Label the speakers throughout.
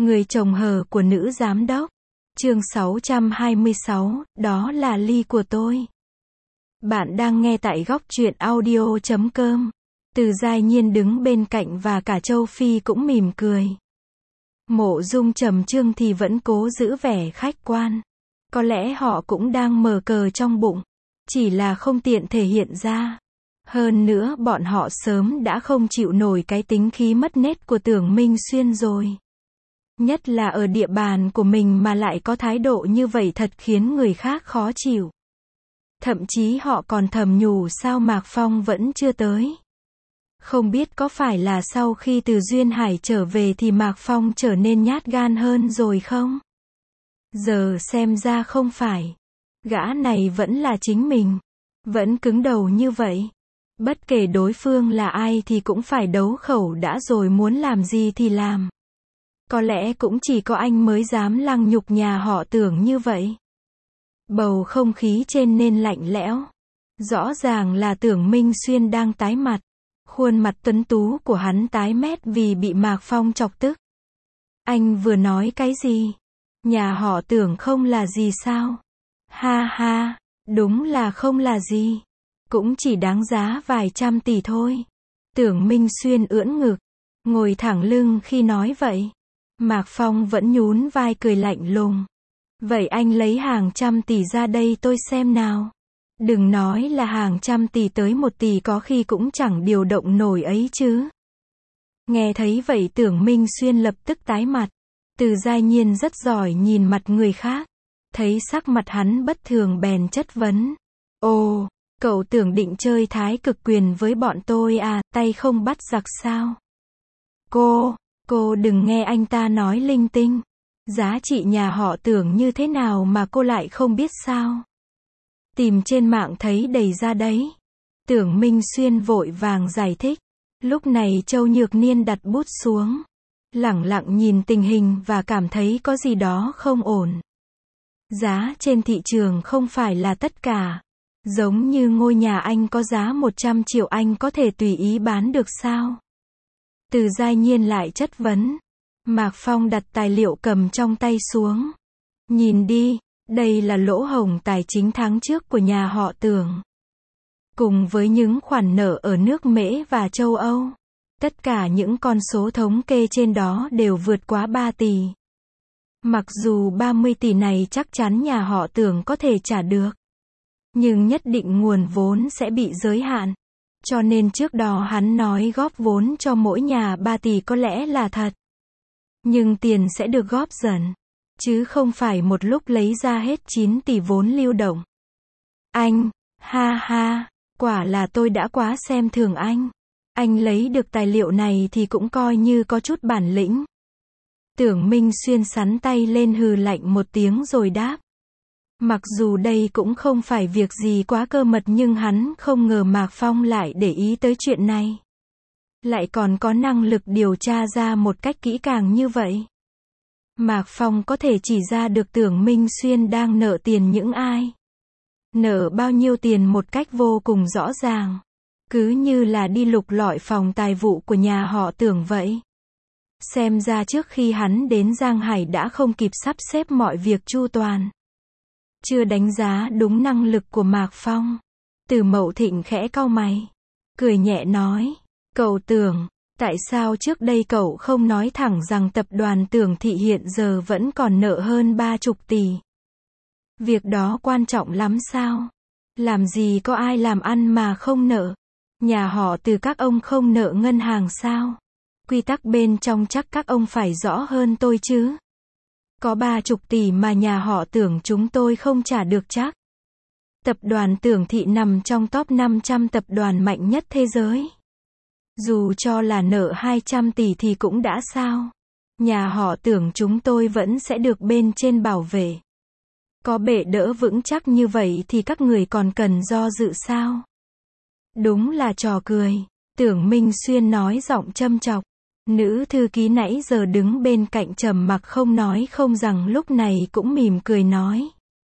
Speaker 1: Người chồng hờ của nữ giám đốc. Chương 626, đó là ly của tôi. Bạn đang nghe tại góc truyện audio.com. Từ Giai Nhiên đứng bên cạnh và cả Châu Phi cũng mỉm cười. Mộ Dung trầm trương thì vẫn cố giữ vẻ khách quan. Có lẽ họ cũng đang mờ cờ trong bụng, chỉ là không tiện thể hiện ra. Hơn nữa bọn họ sớm đã không chịu nổi cái tính khí mất nết của Tưởng Minh Xuyên rồi. Nhất là ở địa bàn của mình mà lại có thái độ như vậy thật khiến người khác khó chịu. Thậm chí họ còn thầm nhủ sao Mạc Phong vẫn chưa tới. Không biết có phải là sau khi từ Duyên Hải trở về thì Mạc Phong trở nên nhát gan hơn rồi không? Giờ xem ra không phải. Gã này vẫn là chính mình. Vẫn cứng đầu như vậy. Bất kể đối phương là ai thì cũng phải đấu khẩu đã rồi muốn làm gì thì làm. Có lẽ cũng chỉ có anh mới dám lăng nhục nhà họ Tưởng như vậy. Bầu không khí trên nên lạnh lẽo. Rõ ràng là Tưởng Minh Xuyên đang tái mặt. Khuôn mặt tuấn tú của hắn tái mét vì bị Mạc Phong chọc tức. Anh vừa nói cái gì? Nhà họ Tưởng không là gì sao? Ha ha, đúng là không là gì. Cũng chỉ đáng giá vài trăm tỷ thôi. Tưởng Minh Xuyên ưỡn ngực, ngồi thẳng lưng khi nói vậy. Mạc Phong vẫn nhún vai cười lạnh lùng. Vậy anh lấy hàng trăm tỷ ra đây tôi xem nào. Đừng nói là hàng trăm tỷ tới 1 tỷ có khi cũng chẳng điều động nổi ấy chứ. Nghe thấy vậy Tưởng Minh Xuyên lập tức tái mặt. Từ Giai Nhiên rất giỏi nhìn mặt người khác. Thấy sắc mặt hắn bất thường bèn chất vấn. Ồ, cậu tưởng định chơi thái cực quyền với bọn tôi à, tay không bắt giặc sao? Cô đừng nghe anh ta nói linh tinh. Giá trị nhà họ Tưởng như thế nào mà cô lại không biết sao? Tìm trên mạng thấy đầy ra đấy. Tưởng Minh Xuyên vội vàng giải thích. Lúc này Châu Nhược Niên đặt bút xuống. Lẳng lặng nhìn tình hình và cảm thấy có gì đó không ổn. Giá trên thị trường không phải là tất cả. Giống như ngôi nhà anh có giá 100 triệu anh có thể tùy ý bán được sao? Từ Giai Nhiên lại chất vấn. Mạc Phong đặt tài liệu cầm trong tay xuống. Nhìn đi, đây là lỗ hổng tài chính tháng trước của nhà họ Tưởng. Cùng với những khoản nợ ở nước Mễ và châu Âu. Tất cả những con số thống kê trên đó đều vượt quá 3 tỷ. Mặc dù 30 tỷ này chắc chắn nhà họ Tưởng có thể trả được. Nhưng nhất định nguồn vốn sẽ bị giới hạn. Cho nên trước đó hắn nói góp vốn cho mỗi nhà 3 tỷ có lẽ là thật. Nhưng tiền sẽ được góp dần. Chứ không phải một lúc lấy ra hết 9 tỷ vốn lưu động. Anh, ha ha, quả là tôi đã quá xem thường anh. Anh lấy được tài liệu này thì cũng coi như có chút bản lĩnh. Tưởng Minh Xuyên sắn tay lên hừ lạnh một tiếng rồi đáp. Mặc dù đây cũng không phải việc gì quá cơ mật nhưng hắn không ngờ Mạc Phong lại để ý tới chuyện này. Lại còn có năng lực điều tra ra một cách kỹ càng như vậy. Mạc Phong có thể chỉ ra được Tưởng Minh Xuyên đang nợ tiền những ai. Nợ bao nhiêu tiền một cách vô cùng rõ ràng. Cứ như là đi lục lọi phòng tài vụ của nhà họ Tưởng vậy. Xem ra trước khi hắn đến Giang Hải đã không kịp sắp xếp mọi việc chu toàn. Chưa đánh giá đúng năng lực của Mạc Phong. Từ Mậu Thịnh khẽ cau mày. Cười nhẹ nói. Cậu Tưởng, tại sao trước đây cậu không nói thẳng rằng tập đoàn Tưởng Thị hiện giờ vẫn còn nợ hơn 30 tỷ? Việc đó quan trọng lắm sao? Làm gì có ai làm ăn mà không nợ? Nhà họ Từ các ông không nợ ngân hàng sao? Quy tắc bên trong chắc các ông phải rõ hơn tôi chứ. Có 30 tỷ mà nhà họ Tưởng chúng tôi không trả được chắc. Tập đoàn Tưởng Thị nằm trong top 500 tập đoàn mạnh nhất thế giới. Dù cho là nợ 200 tỷ thì cũng đã sao. Nhà họ Tưởng chúng tôi vẫn sẽ được bên trên bảo vệ. Có bệ đỡ vững chắc như vậy thì các người còn cần do dự sao? Đúng là trò cười. Tưởng Minh Xuyên nói giọng châm chọc. Nữ thư ký nãy giờ đứng bên cạnh trầm mặc không nói không rằng lúc này cũng mỉm cười nói.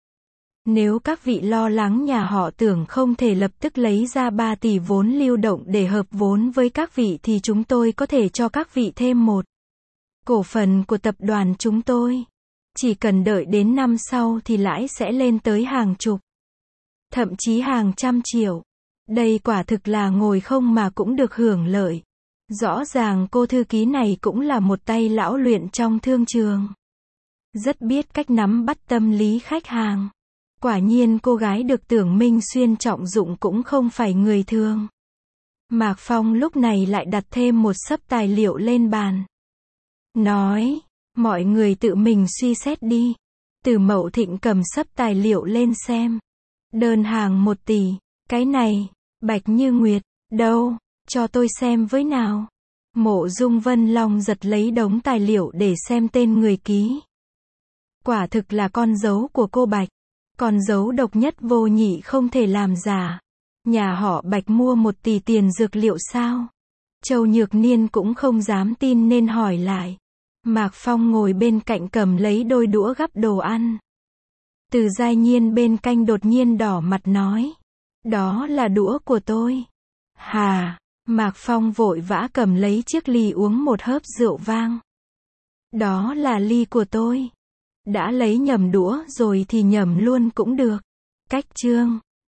Speaker 1: Nếu các vị lo lắng nhà họ Tưởng không thể lập tức lấy ra 3 tỷ vốn lưu động để hợp vốn với các vị thì chúng tôi có thể cho các vị thêm Cổ phần của tập đoàn chúng tôi. Chỉ cần đợi đến năm sau thì lãi sẽ lên tới hàng chục, thậm chí hàng trăm triệu. Đây quả thực là ngồi không mà cũng được hưởng lợi. Rõ ràng cô thư ký này cũng là một tay lão luyện trong thương trường. Rất biết cách nắm bắt tâm lý khách hàng. Quả nhiên cô gái được Tưởng Minh Xuyên trọng dụng cũng không phải người thường. Mạc Phong lúc này lại đặt thêm một xấp tài liệu lên bàn. Nói, mọi người tự mình suy xét đi. Từ Mậu Thịnh cầm xấp tài liệu lên xem. Đơn hàng 1 tỷ, cái này, Bạch Như Nguyệt, đâu, cho tôi xem với nào. Mộ Dung Vân Long giật lấy đống tài liệu để xem tên người ký. Quả thực là con dấu của cô Bạch. Con dấu độc nhất vô nhị không thể làm giả. Nhà họ Bạch mua 1 tỷ tiền dược liệu sao? Châu Nhược Niên cũng không dám tin nên hỏi lại. Mạc Phong ngồi bên cạnh cầm lấy đôi đũa gắp đồ ăn. Từ Giai Nhiên bên cạnh đột nhiên đỏ mặt nói. Đó là đũa của tôi. Hà, Mạc Phong vội vã cầm lấy chiếc ly uống một hớp rượu vang. Đó là ly của tôi. Đã lấy nhầm đũa rồi thì nhầm luôn cũng được. Cách chương